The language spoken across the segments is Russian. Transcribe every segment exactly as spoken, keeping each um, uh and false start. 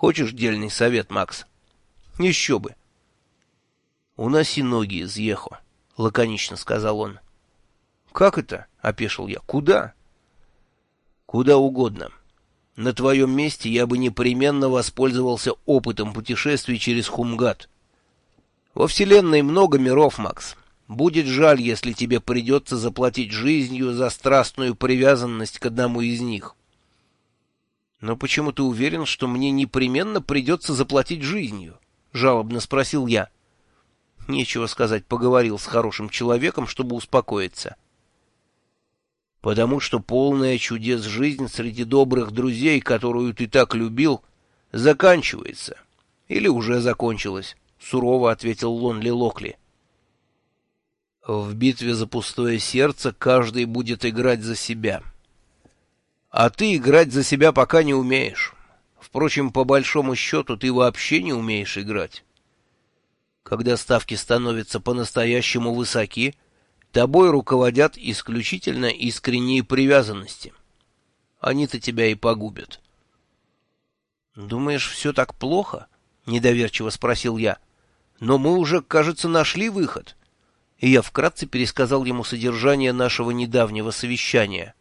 Хочешь дельный совет, Макс? Еще бы. Уноси ноги из Ехо, лаконично сказал он. Как это? Опешил я. Куда? Куда угодно. На твоем месте я бы непременно воспользовался опытом путешествий через Хумгат. Во Вселенной много миров, Макс. Будет жаль, если тебе придется заплатить жизнью за страстную привязанность к одному из них. Но почему ты уверен, что мне непременно придется заплатить жизнью? Жалобно спросил я. Нечего сказать, поговорил с хорошим человеком, чтобы успокоиться. Потому что полная чудес жизнь среди добрых друзей, которую ты так любил, заканчивается. Или уже закончилась, сурово ответил Лонли Локли. В битве за пустое сердце каждый будет играть за себя. А ты играть за себя пока не умеешь. Впрочем, по большому счету, ты вообще не умеешь играть. Когда ставки становятся по-настоящему высоки, тобой руководят исключительно искренние привязанности. Они-то тебя и погубят. «Думаешь, все так плохо?» — недоверчиво спросил я. «Но мы уже, кажется, нашли выход». И я вкратце пересказал ему содержание нашего недавнего совещания.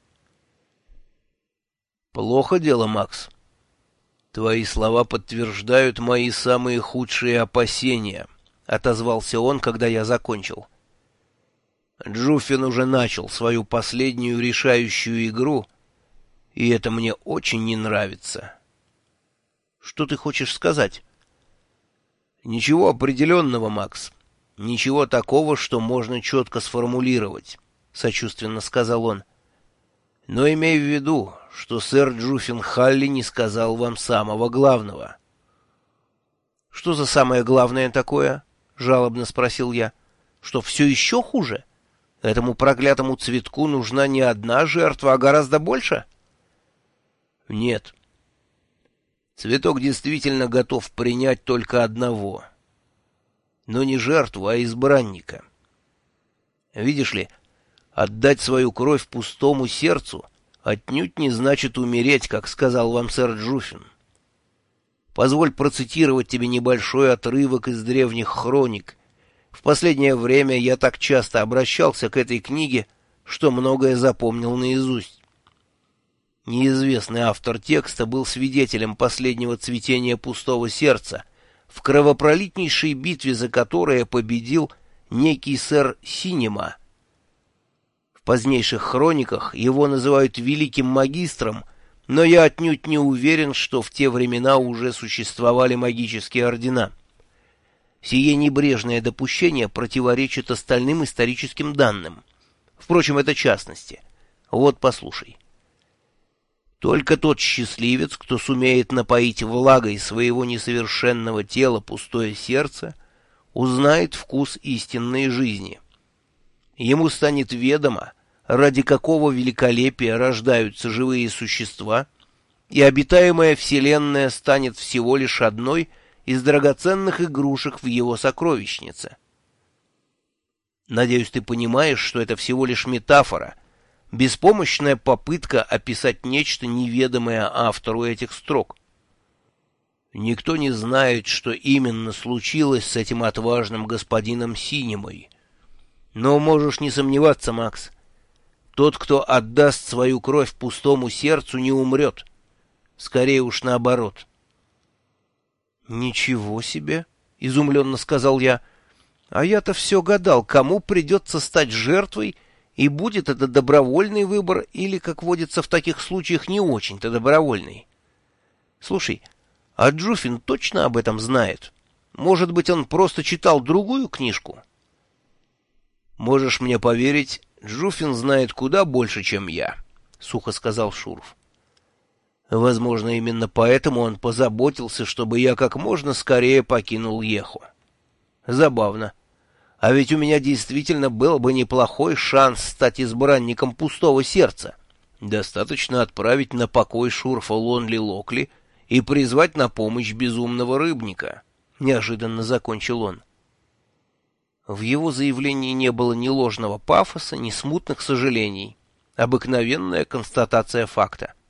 «Плохо дело, Макс. Твои слова подтверждают мои самые худшие опасения», — отозвался он, когда я закончил. Джуффин уже начал свою последнюю решающую игру, и это мне очень не нравится. Что ты хочешь сказать? Ничего определенного, Макс. Ничего такого, что можно четко сформулировать, — сочувственно сказал он. Но имей в виду, что сэр Джуффин Халли не сказал вам самого главного. — Что за самое главное такое? — жалобно спросил я. — Что все еще хуже? Этому проклятому цветку нужна не одна жертва, а гораздо больше? — Нет. Цветок действительно готов принять только одного. Но не жертву, а избранника. Видишь ли, отдать свою кровь пустому сердцу отнюдь не значит умереть, как сказал вам сэр Джуффин. Позволь процитировать тебе небольшой отрывок из древних хроник. В последнее время я так часто обращался к этой книге, что многое запомнил наизусть. Неизвестный автор текста был свидетелем последнего цветения пустого сердца, в кровопролитнейшей битве, за которое победил некий сэр Синема. В позднейших хрониках его называют великим магистром, но я отнюдь не уверен, что в те времена уже существовали магические ордена. Сие небрежное допущение противоречит остальным историческим данным. Впрочем, это частности. Вот послушай. Только тот счастливец, кто сумеет напоить влагой своего несовершенного тела пустое сердце, узнает вкус истинной жизни. Ему станет ведомо, ради какого великолепия рождаются живые существа, и обитаемая вселенная станет всего лишь одной из драгоценных игрушек в его сокровищнице. Надеюсь, ты понимаешь, что это всего лишь метафора, беспомощная попытка описать нечто неведомое автору этих строк. Никто не знает, что именно случилось с этим отважным господином Синемой. Но можешь не сомневаться, Макс, тот, кто отдаст свою кровь пустому сердцу, не умрет. Скорее уж наоборот. «Ничего себе!» — изумленно сказал я. «А я-то все гадал, кому придется стать жертвой, и будет это добровольный выбор или, как водится в таких случаях, не очень-то добровольный. Слушай, а Джуффин точно об этом знает? Может быть, он просто читал другую книжку?» «Можешь мне поверить, Джуффин знает куда больше, чем я», — сухо сказал Шурф. «Возможно, именно поэтому он позаботился, чтобы я как можно скорее покинул Еху. Забавно. А ведь у меня действительно был бы неплохой шанс стать избранником пустого сердца. Достаточно отправить на покой Шурфа Лонли Локли и призвать на помощь безумного рыбника», — неожиданно закончил он. В его заявлении не было ни ложного пафоса, ни смутных сожалений. Обыкновенная констатация факта.